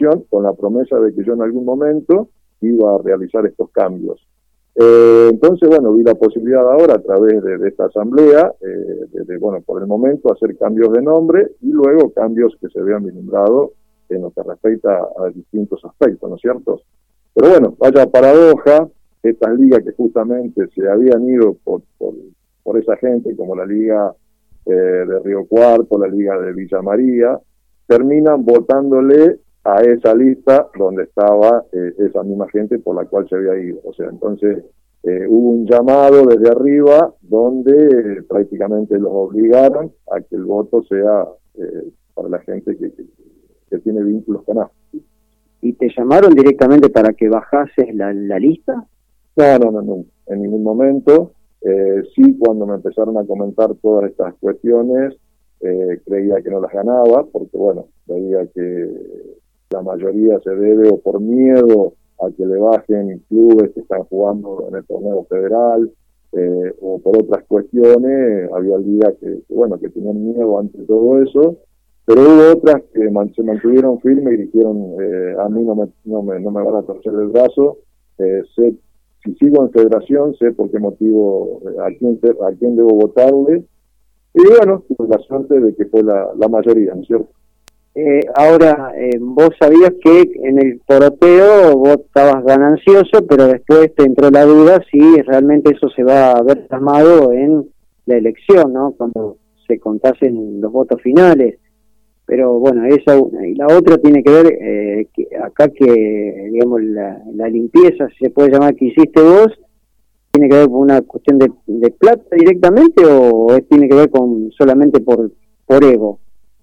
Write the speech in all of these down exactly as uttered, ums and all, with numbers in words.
con la promesa de que yo en algún momento iba a realizar estos cambios. Eh, entonces, bueno, vi la posibilidad ahora a través de, de esta asamblea, eh, de, de, bueno, por el momento hacer cambios de nombre y luego cambios que se vean vislumbrados en lo que respecta a distintos aspectos, ¿no es cierto? Pero bueno, vaya paradoja, estas ligas que justamente se habían ido por, por, por esa gente, como la liga eh, de Río Cuarto, la liga de Villa María, terminan votándole a esa lista donde estaba eh, esa misma gente por la cual se había ido. O sea, entonces eh, hubo un llamado desde arriba donde eh, prácticamente los obligaron a que el voto sea eh, para la gente que, que, que tiene vínculos con A F A. ¿Y te llamaron directamente para que bajases la, la lista? No, no, no, no, en ningún momento. Eh, sí, cuando me empezaron a comentar todas estas cuestiones, eh, creía que no las ganaba, porque bueno, veía que la mayoría se debe o por miedo a que le bajen clubes que están jugando en el torneo federal, eh, o por otras cuestiones. Había ligas que, que, bueno, que tenían miedo ante todo eso, pero hubo otras que man, se mantuvieron firmes y dijeron, eh, a mí no me, no, me, no me van a torcer el brazo, eh, sé, si sigo en federación, sé por qué motivo, a quién, a quién debo votarle, y bueno, tuve la suerte de que fue la, la mayoría, ¿no es cierto? Eh, ahora, eh, vos sabías que en el poroteo vos estabas ganancioso, pero después te entró la duda si realmente eso se va a ver plasmado en la elección, ¿no? Cuando se contasen los votos finales. Pero bueno, esa y la otra tiene que ver eh, que acá que, digamos, la, la limpieza, si se puede llamar, que hiciste vos, ¿tiene que ver con una cuestión de, de plata directamente o es, tiene que ver con solamente por, por ego?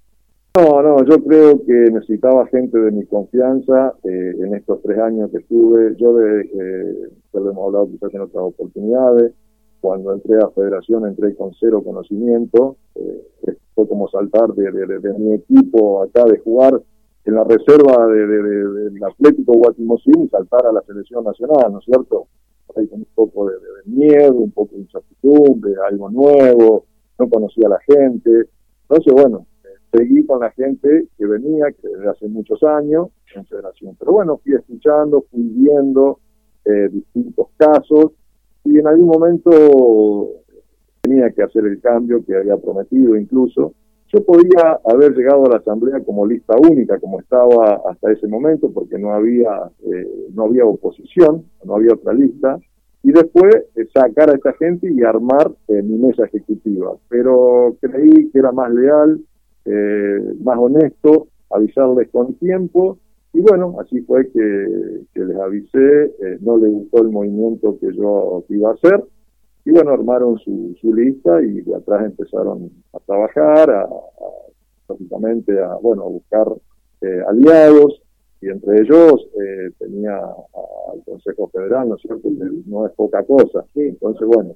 No, no, yo creo que necesitaba gente de mi confianza eh, en estos tres años que estuve. Yo, de, eh, ya lo hemos hablado quizás en otras oportunidades, cuando entré a Federación entré con cero conocimiento, eh, fue como saltar de, de, de, de mi equipo acá, de jugar en la reserva de, de, de, del Atlético Guatimosín y saltar a la selección nacional, ¿no es cierto? Ahí con un poco de, de, de miedo, un poco de incertidumbre, algo nuevo, no conocía a la gente. Entonces, bueno, seguí con la gente que venía, que desde hace muchos años en Federación. Pero bueno, fui escuchando, fui viendo eh, distintos casos, y en algún momento tenía que hacer el cambio que había prometido incluso. Yo podía haber llegado a la asamblea como lista única, como estaba hasta ese momento, porque no había eh, no había oposición, no había otra lista, y después eh, sacar a esta gente y armar eh, mi mesa ejecutiva. Pero creí que era más leal, Eh, más honesto, avisarles con tiempo, y bueno, así fue que, que les avisé. Eh, no les gustó el movimiento que yo iba a hacer, y bueno, armaron su, su lista, y de atrás empezaron a trabajar, a, a, básicamente a, bueno, a buscar eh, aliados, y entre ellos eh, tenía al Consejo Federal, ¿no es cierto?, que no es poca cosa. Entonces, bueno,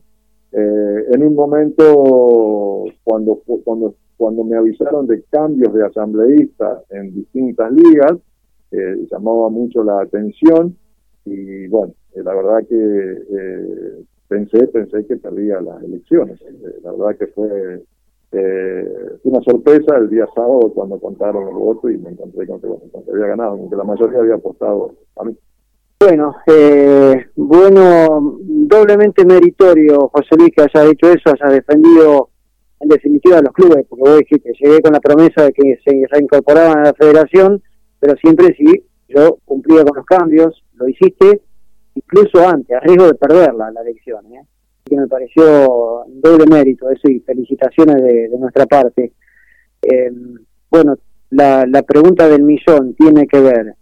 eh, en un momento, cuando cuando cuando me avisaron de cambios de asambleístas en distintas ligas, eh, llamaba mucho la atención, y bueno, eh, la verdad que eh, pensé pensé que perdía las elecciones. Eh, la verdad que fue eh, una sorpresa el día sábado cuando contaron el voto, y me encontré con que, bueno, con que había ganado, aunque la mayoría había apostado a mí. Bueno, eh, bueno, doblemente meritorio, José Luis, que haya hecho eso, haya defendido en definitiva a los clubes, porque vos dijiste, llegué con la promesa de que se reincorporaban a la federación, pero siempre sí, yo cumplía con los cambios, lo hiciste, incluso antes, a riesgo de perderla la elección, ¿eh? Que me pareció doble mérito, eso, y felicitaciones de, de nuestra parte. Eh, bueno, la, la pregunta del millón tiene que ver,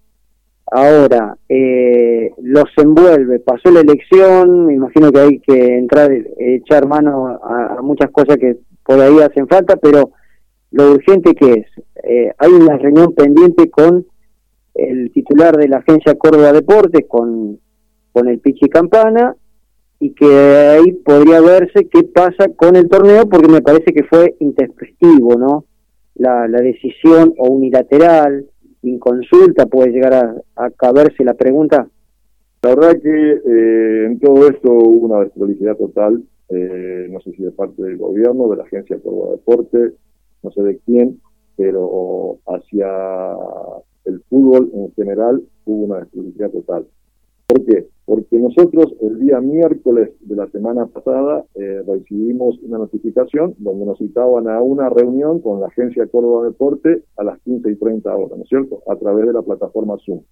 ahora, eh, los envuelve, pasó la elección, me imagino que hay que entrar, eh, echar mano a, a muchas cosas que por ahí hacen falta, pero lo urgente que es, eh, hay una reunión pendiente con el titular de la agencia Córdoba Deportes, con, con el Pichi Campana, y que ahí podría verse qué pasa con el torneo, porque me parece que fue intempestivo, ¿no? La, la decisión o unilateral, inconsulta, puede llegar a, a caberse la pregunta. La verdad que eh, en todo esto hubo una desprolijidad total, eh, no sé si de parte del gobierno, de la agencia Córdoba Deportes, no sé de quién, pero hacia el fútbol en general hubo una destrucción total. ¿Por qué? Porque nosotros el día miércoles de la semana pasada eh, recibimos una notificación donde nos citaban a una reunión con la Agencia Córdoba Deporte a las quince y treinta horas, ¿no es cierto?, a través de la plataforma Zoom.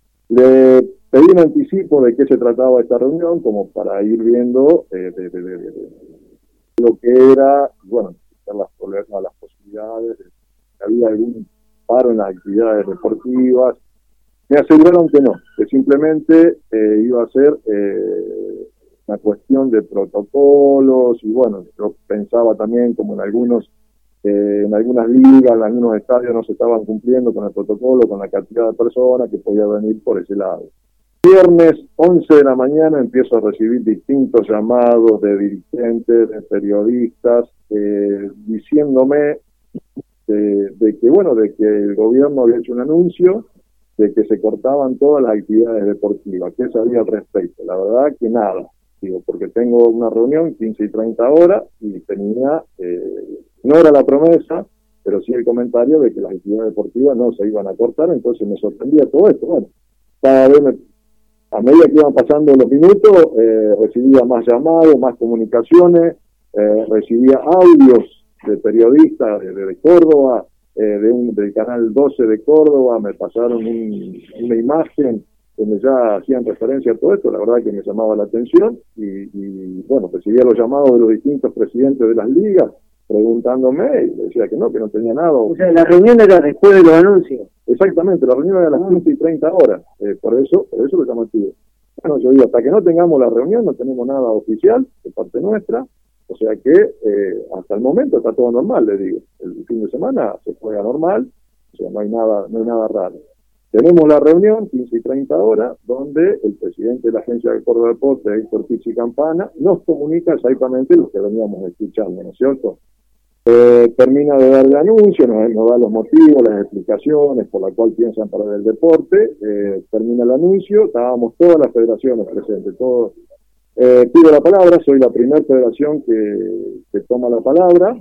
Le pedí un anticipo de qué se trataba esta reunión, como para ir viendo eh, de, de, de, de, de lo que era, bueno, las, las posibilidades, de, que había algún paro en las actividades deportivas. Me aseguraron que no, que simplemente eh, iba a ser eh, una cuestión de protocolos, y bueno, yo pensaba también como en algunos eh, en algunas ligas, en algunos estadios no se estaban cumpliendo con el protocolo, con la cantidad de personas que podía venir por ese lado. Viernes once de la mañana empiezo a recibir distintos llamados de dirigentes, de periodistas, eh, diciéndome de, de que bueno, de que el gobierno había hecho un anuncio de que se cortaban todas las actividades deportivas. ¿Qué sabía al respecto? La verdad que nada, digo, porque tengo una reunión quince y treinta horas y tenía, eh, no era la promesa, pero sí el comentario de que las actividades deportivas no se iban a cortar, entonces me sorprendía todo esto. Bueno, cada vez me, a medida que iban pasando los minutos, eh, recibía más llamados, más comunicaciones, eh, recibía audios de periodistas de, de, de Córdoba, eh, de un, del canal doce de Córdoba, me pasaron un, una imagen donde ya hacían referencia a todo esto, la verdad que me llamaba la atención, y, y bueno, recibía los llamados de los distintos presidentes de las ligas, preguntándome, y le decía que no, que no tenía nada. O sea, la reunión era después de los anuncios. Exactamente, la reunión era a las quince y treinta horas, eh, por eso, por eso lo llamativo. Bueno, yo digo, hasta que no tengamos la reunión no tenemos nada oficial de parte nuestra, o sea que eh, hasta el momento está todo normal, le digo. El fin de semana se juega normal, o sea, no hay nada, no hay nada raro. Tenemos la reunión, quince y treinta horas, donde el presidente de la Agencia de Córdoba Deporte, Héctor Pizzi Campana, nos comunica exactamente lo que veníamos escuchando, ¿no es cierto? Eh, termina de dar el anuncio, nos, nos da los motivos, las explicaciones por la cual piensan parar el deporte, eh, termina el anuncio, estábamos todas las federaciones presentes, todos. Eh, pido la palabra, soy la primera federación que, que toma la palabra,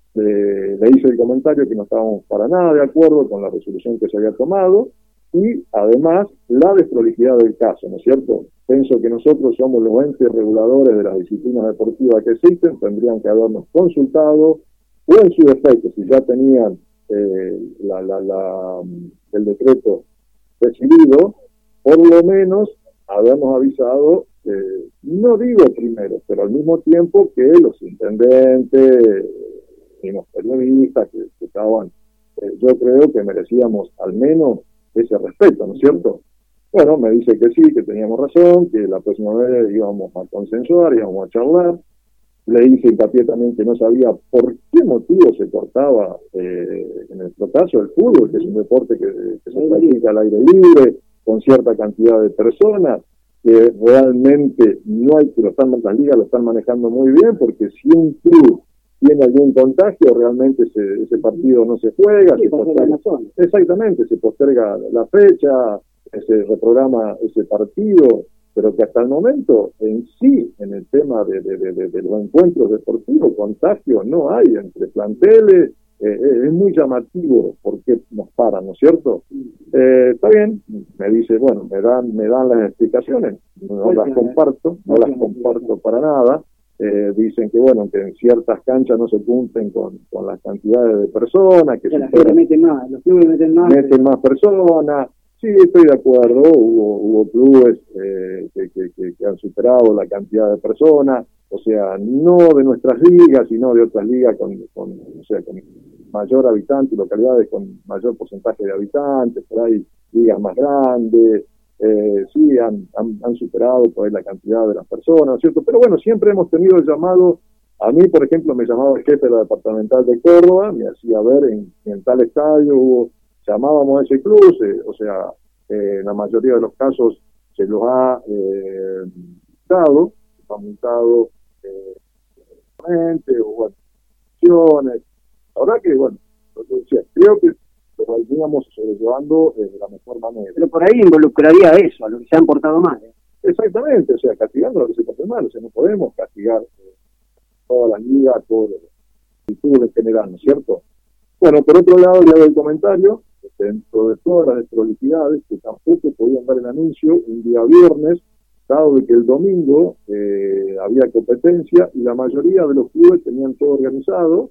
eh, le hice el comentario que no estábamos para nada de acuerdo con la resolución que se había tomado, y además la desprolijidad del caso, ¿no es cierto? Pienso que nosotros somos los entes reguladores de las disciplinas deportivas que existen, tendrían que habernos consultado, o en su defecto, si ya tenían eh, la, la, la, el decreto recibido, por lo menos habernos avisado, eh, no digo primero, pero al mismo tiempo que los intendentes y los periodistas que, que estaban, eh, yo creo que merecíamos al menos ese respeto, ¿no es cierto? Bueno, me dice que sí, que teníamos razón, que la próxima vez íbamos a consensuar, íbamos a charlar. Le hice hincapié también que no sabía por qué motivo se cortaba, eh, en nuestro caso, el fútbol, que es un deporte que, que se practica al aire libre, con cierta cantidad de personas, que realmente no hay, que lo están, las ligas lo están manejando muy bien, porque si un club tiene algún contagio, realmente ese, ese partido no se juega, sí, se posterga, exactamente, se posterga la fecha, se reprograma ese partido, pero que hasta el momento en sí, en el tema de, de, de, de, de los encuentros deportivos, contagio no hay entre planteles, eh, es muy llamativo por qué nos paran, ¿no es cierto? Eh, está bien, me dice, bueno, me dan, me dan las explicaciones, no las comparto, no las comparto para nada. Eh, dicen que bueno, que en ciertas canchas no se cumplen con, con las cantidades de personas, que, que la gente mete más, los clubes meten más, meten más personas. Sí, estoy de acuerdo, hubo, hubo clubes eh, que, que, que, que han superado la cantidad de personas, o sea, no de nuestras ligas, sino de otras ligas con, con, o sea, con mayor habitante, localidades con mayor porcentaje de habitantes, por ahí ligas más grandes. Eh, sí, han, han, han superado por ahí la cantidad de las personas, ¿no es cierto? Pero bueno, siempre hemos tenido el llamado, a mí, por ejemplo, me llamaba el jefe de la departamental de Córdoba, me hacía ver en, en tal estadio, hubo, llamábamos a ese club, eh, o sea, eh, en la mayoría de los casos se los ha eh, dado, se ha multado eh, o bueno, acciones. La verdad que, bueno, lo que decía, creo que lo íbamos sobrellevando eh, de la mejor manera. Pero por ahí involucraría eso, a los que se han portado mal. ¿eh? Exactamente, o sea, castigando a los que se portan mal, o sea, no podemos castigar eh, todas las ligas, todo el fútbol en general, ¿no es cierto? Bueno, por otro lado, le hago el comentario, dentro de todas las desprolijidades, que tampoco podían dar el anuncio un día viernes, dado de que el domingo eh, había competencia y la mayoría de los clubes tenían todo organizado,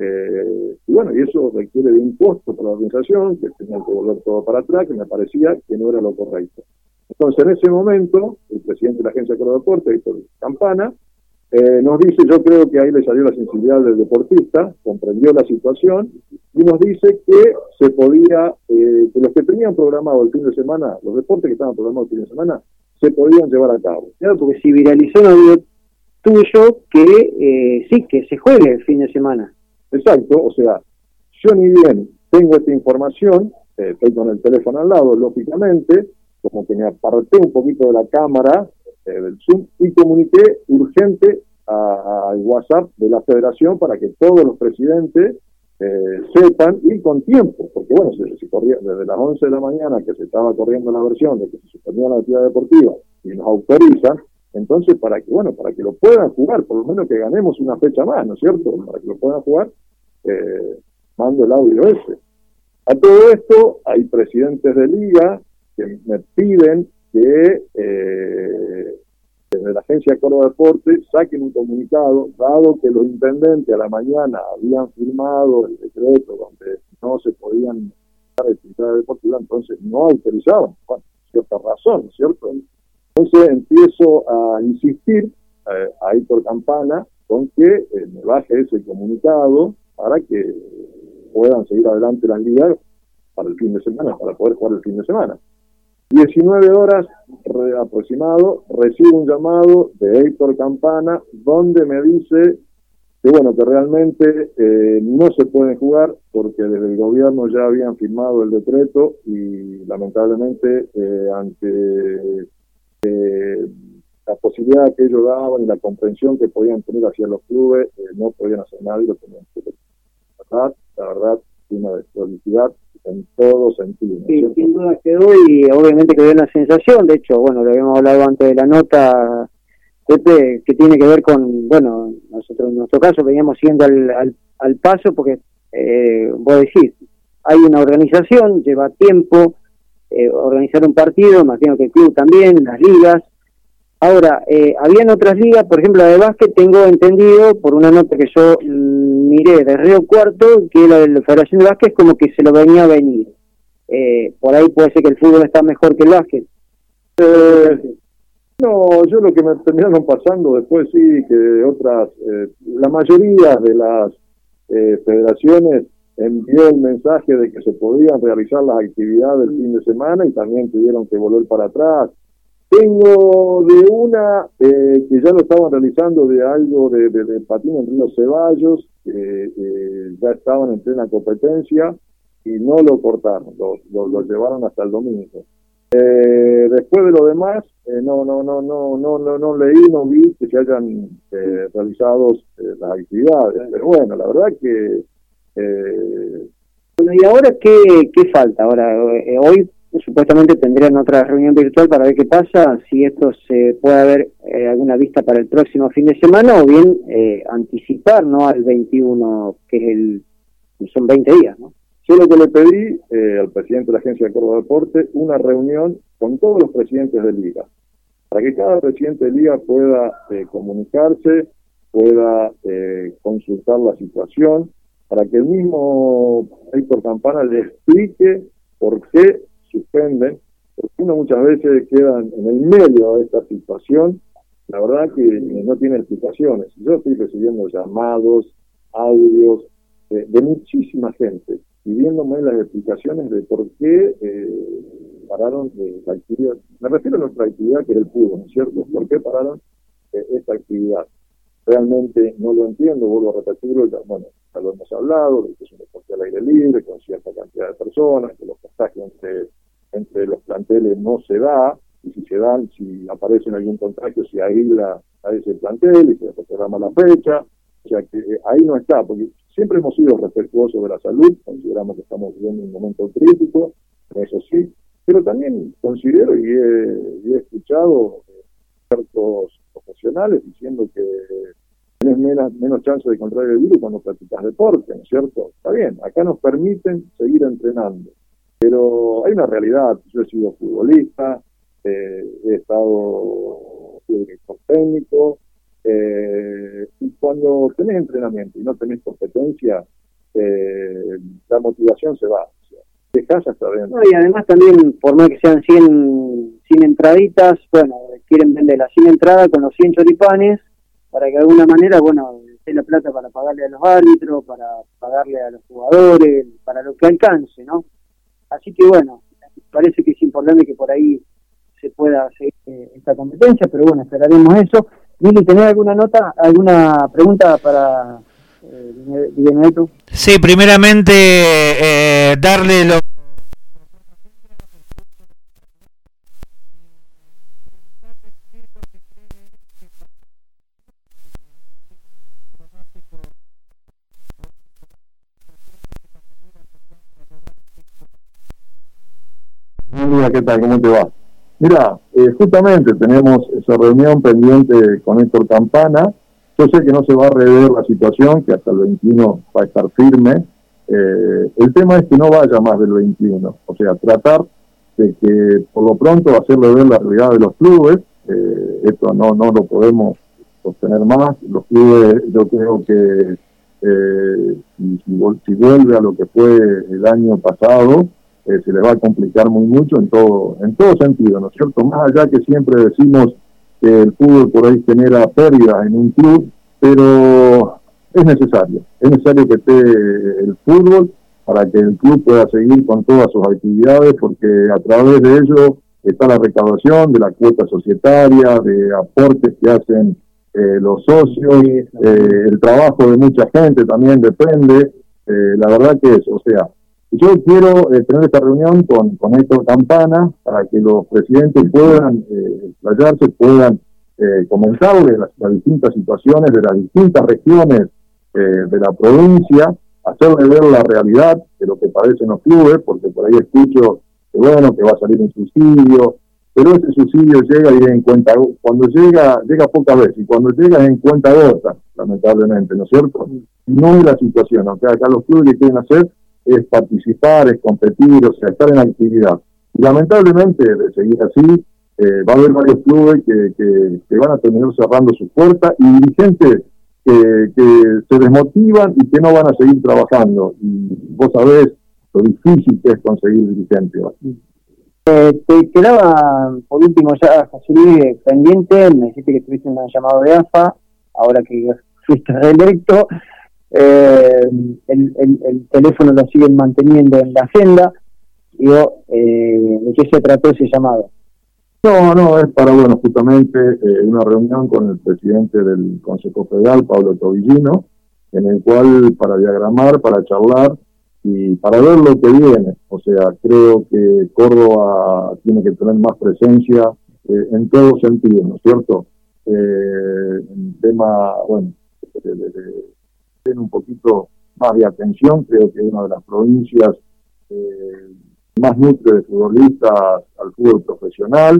eh, y bueno, y eso requiere de un costo para la organización, que tenían que volver todo para atrás, que me parecía que no era lo correcto. Entonces, en ese momento, el presidente de la Agencia de Córdoba Deporte, Héctor Campana, eh, nos dice, yo creo que ahí le salió la sensibilidad del deportista, comprendió la situación, y nos dice que se podía, eh, que los que tenían programado el fin de semana, los deportes que estaban programados el fin de semana, se podían llevar a cabo. Claro, porque si viralizó un audio tuyo que eh, sí, que se juegue el fin de semana. Exacto, o sea, yo ni bien tengo esta información, eh, estoy con el teléfono al lado, lógicamente, como que me aparté un poquito de la cámara eh, del Zoom y comuniqué urgente al WhatsApp de la federación para que todos los presidentes eh, sepan y con tiempo, porque bueno, se, se corría desde las once de la mañana que se estaba corriendo la versión de que se suspendía la actividad deportiva y nos autorizan, entonces para que bueno, para que lo puedan jugar, por lo menos que ganemos una fecha más, ¿no es cierto? Para que lo puedan jugar, eh, mando el audio ese. A todo esto hay presidentes de liga que me piden que eh, desde la Agencia de Córdoba Deporte saquen un comunicado, dado que los intendentes a la mañana habían firmado el decreto donde no se podían dar actividades deportivas, entonces no autorizaban, bueno, cierta razón, ¿cierto? Entonces empiezo a insistir eh, a Héctor Campana con que eh, me baje ese comunicado para que puedan seguir adelante las ligas para el fin de semana, para poder jugar el fin de semana. diecinueve horas re, aproximado, recibo un llamado de Héctor Campana donde me dice que bueno, que realmente eh, no se pueden jugar porque desde el gobierno ya habían firmado el decreto y lamentablemente eh, ante eh, la posibilidad que ellos daban y la comprensión que podían tener hacia los clubes, eh, no podían hacer nada y lo tenían que hacer. La verdad, la verdad, una desprolijidad en todo sentido. Sí, ¿no? Sin duda quedó y obviamente quedó una sensación, de hecho, bueno, lo habíamos hablado antes de la nota, Pepe, que tiene que ver con, bueno, nosotros en nuestro caso veníamos siguiendo al, al, al paso porque, eh, vos decís, hay una organización, lleva tiempo eh, organizar un partido, imagino que el club también, las ligas. Ahora, eh, habían otras ligas, por ejemplo la de básquet, tengo entendido por una nota que yo mm, miré de Río Cuarto, que la de la Federación de Básquet como que se lo venía a venir. Eh, por ahí puede ser que el fútbol está mejor que el básquet. Eh, no, yo lo que me terminaron pasando después sí, que otras, eh, la mayoría de las eh, federaciones envió el mensaje de que se podían realizar las actividades el fin de semana y también tuvieron que volver para atrás. Tengo de una eh, que ya lo estaban realizando de algo de, de, de patín en Río Ceballos, que eh, ya estaban en plena competencia y no lo cortaron, lo, lo, lo llevaron hasta el domingo. Eh, después de lo demás, eh, no, no, no, no, no, no, no leí, no vi que se hayan eh, realizado eh, las actividades, pero bueno, la verdad que eh... bueno, y ahora qué, qué falta ahora eh, hoy supuestamente tendrían otra reunión virtual para ver qué pasa, si esto se puede haber eh, alguna vista para el próximo fin de semana o bien eh, anticipar, ¿no?, al veintiuno, que es el, son veinte días, ¿no? Yo lo que le pedí eh, al presidente de la Agencia de Córdoba Deporte, una reunión con todos los presidentes de liga, para que cada presidente de liga pueda eh, comunicarse, pueda eh, consultar la situación, para que el mismo Héctor Campana le explique por qué suspenden, porque uno muchas veces queda en el medio de esta situación, la verdad que no tiene explicaciones. Yo estoy recibiendo llamados, audios eh, de muchísima gente, pidiéndome las explicaciones de por qué eh, pararon eh, la actividad. Me refiero a nuestra actividad, que es el fútbol, ¿no es cierto? ¿Por qué pararon eh, esta actividad? Realmente no lo entiendo, vuelvo a repetirlo, ya, bueno, ya lo hemos hablado, de que es un deporte al aire libre, con cierta cantidad de personas, que los pasajes entre, entre los planteles no se da, y si se dan, si aparece algún contagio, se aísla a ese plantel y se programa la fecha, o sea que eh, ahí no está, porque siempre hemos sido respetuosos de la salud, consideramos que estamos viviendo un momento crítico, eso sí, pero también considero y he, y he escuchado eh, ciertos profesionales diciendo que tienes menos, menos chance de contraer el virus cuando practicas deporte, ¿no es cierto? Está bien, acá nos permiten seguir entrenando. Pero hay una realidad, yo he sido futbolista, eh, he estado director técnico, eh, y cuando tenés entrenamiento y no tenés competencia, eh, la motivación se va, o sea, dejás hasta adentro. No, y además también, por más que sean cien, cien entraditas, bueno, quieren venderlas sin entrada con los cien choripanes, para que de alguna manera, bueno, esté la plata para pagarle a los árbitros, para pagarle a los jugadores, para lo que alcance, ¿no? Así que bueno, parece que es importante que por ahí se pueda seguir eh, esta competencia, pero bueno, esperaremos eso. Mili, ¿tenés alguna nota, alguna pregunta para eh, Benedetto? Sí, primeramente eh, darle lo... Mira, ¿qué tal? ¿Cómo te va? Mira, eh, justamente tenemos esa reunión pendiente con Héctor Campana. Yo sé que no se va a rever la situación, que hasta el veintiuno va a estar firme. Eh, el tema es que no vaya más del veintiuno. O sea, tratar de que por lo pronto hacerle ver la realidad de los clubes. Eh, esto no, no lo podemos sostener más. Los clubes, yo creo que eh, si, si, si vuelve a lo que fue el año pasado, Eh, se les va a complicar muy mucho en todo en todo sentido, ¿no es cierto? Más allá que siempre decimos que el fútbol por ahí genera pérdidas en un club, pero es necesario, es necesario que esté el fútbol para que el club pueda seguir con todas sus actividades, porque a través de ello está la recaudación de la cuota societaria, de aportes que hacen eh, los socios, eh, el trabajo de mucha gente también depende, eh, la verdad que es, o sea, yo quiero eh, tener esta reunión con, con Héctor Campana para que los presidentes puedan eh, explayarse, puedan eh, comentarle las, las distintas situaciones de las distintas regiones eh, de la provincia, hacerle ver la realidad de lo que padecen los clubes, porque por ahí escucho que bueno, que va a salir un subsidio, pero ese subsidio llega y en cuenta, cuando llega, llega pocas veces, y cuando llega es en cuenta gota, lamentablemente, ¿no es cierto? Y no es la situación, o sea, acá los clubes que quieren hacer es participar, es competir, o sea, estar en actividad. Y lamentablemente, de seguir así, eh, va a haber varios clubes que, que, que van a terminar cerrando sus puertas y dirigentes que, que se desmotivan y que no van a seguir trabajando. Y vos sabés lo difícil que es conseguir dirigentes. Eh, te quedaba, por último, ya, José Luis, pendiente, me dijiste que tuviste un llamado de A F A, ahora que fuiste reelecto. Eh, el, el, el teléfono lo siguen manteniendo en la agenda. Digo, eh, ¿de qué se trató ese llamado? No, no, es para, bueno, justamente eh, una reunión con el presidente del Consejo Federal, Pablo Tobillino, en el cual para diagramar, para charlar y para ver lo que viene. O sea, creo que Córdoba tiene que tener más presencia eh, en todo sentido, ¿no es cierto? Eh, en tema, bueno, de, de, de un poquito más de atención, creo que es una de las provincias eh, más nutre de futbolistas al fútbol profesional,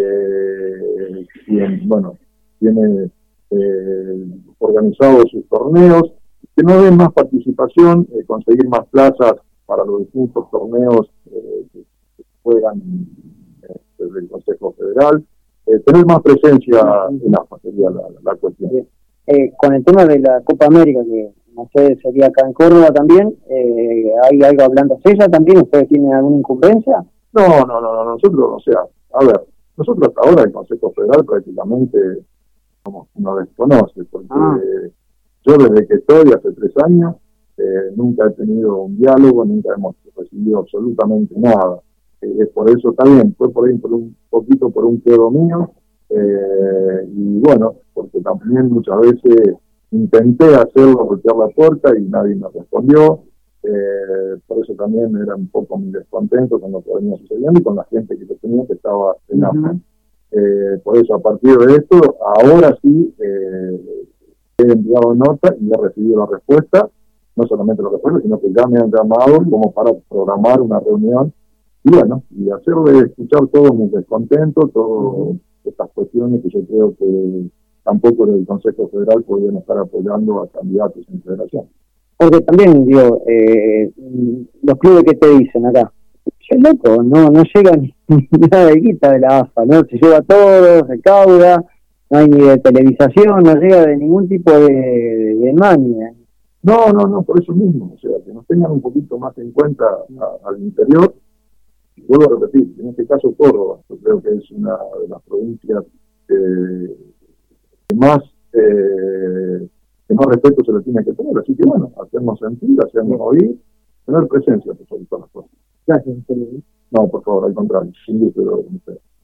eh, quien, bueno, tiene eh, organizado sus torneos, que no den más participación, eh, conseguir más plazas para los distintos torneos eh, que juegan eh, desde el Consejo Federal, eh, tener más presencia en la sería la, la cuestión. Eh, con el tema de la Copa América, que no sé, sería acá en Córdoba también, eh, ¿hay algo hablando de ella también? ¿Ustedes tienen alguna incumbencia? No, no, no, no, nosotros, o sea, a ver, nosotros hasta ahora el Consejo Federal prácticamente como nos desconoce, porque ah. yo desde que estoy hace tres años eh, nunca he tenido un diálogo, nunca hemos recibido absolutamente nada. Eh, por eso está bien, fue por ahí por un poquito por un pedo mío, eh, y bueno, porque también muchas veces intenté hacerlo, golpear la puerta y nadie me respondió, eh, por eso también era un poco mi descontento con lo que venía sucediendo y con la gente que yo tenía que estaba en la uh-huh. eh, por eso a partir de esto, ahora sí eh, he enviado nota y he recibido la respuesta, no solamente la respuesta, sino que ya me han llamado como para programar una reunión y bueno, y hacerle escuchar todos mis descontentos, todas estas cuestiones que yo creo que tampoco en el Consejo Federal podrían estar apoyando a candidatos en federación. Porque también, digo, eh, los clubes que te dicen acá, es loco, no no llega ni nada de guita de la A F A, ¿no? Se lleva todo, recauda, no hay ni de televisación, no llega de ningún tipo de, de mania. No, no, no, por eso mismo, o sea, que nos tengan un poquito más en cuenta a, al interior. Y vuelvo a repetir, en este caso Córdoba, yo creo que es una de las provincias eh, que más eh, que más respeto se le tiene que tener, así que bueno, hacernos sentir, hacernos oír, tener presencia por sobre todas las cosas. Gracias. No, por favor, al contrario, sin gusto de lo que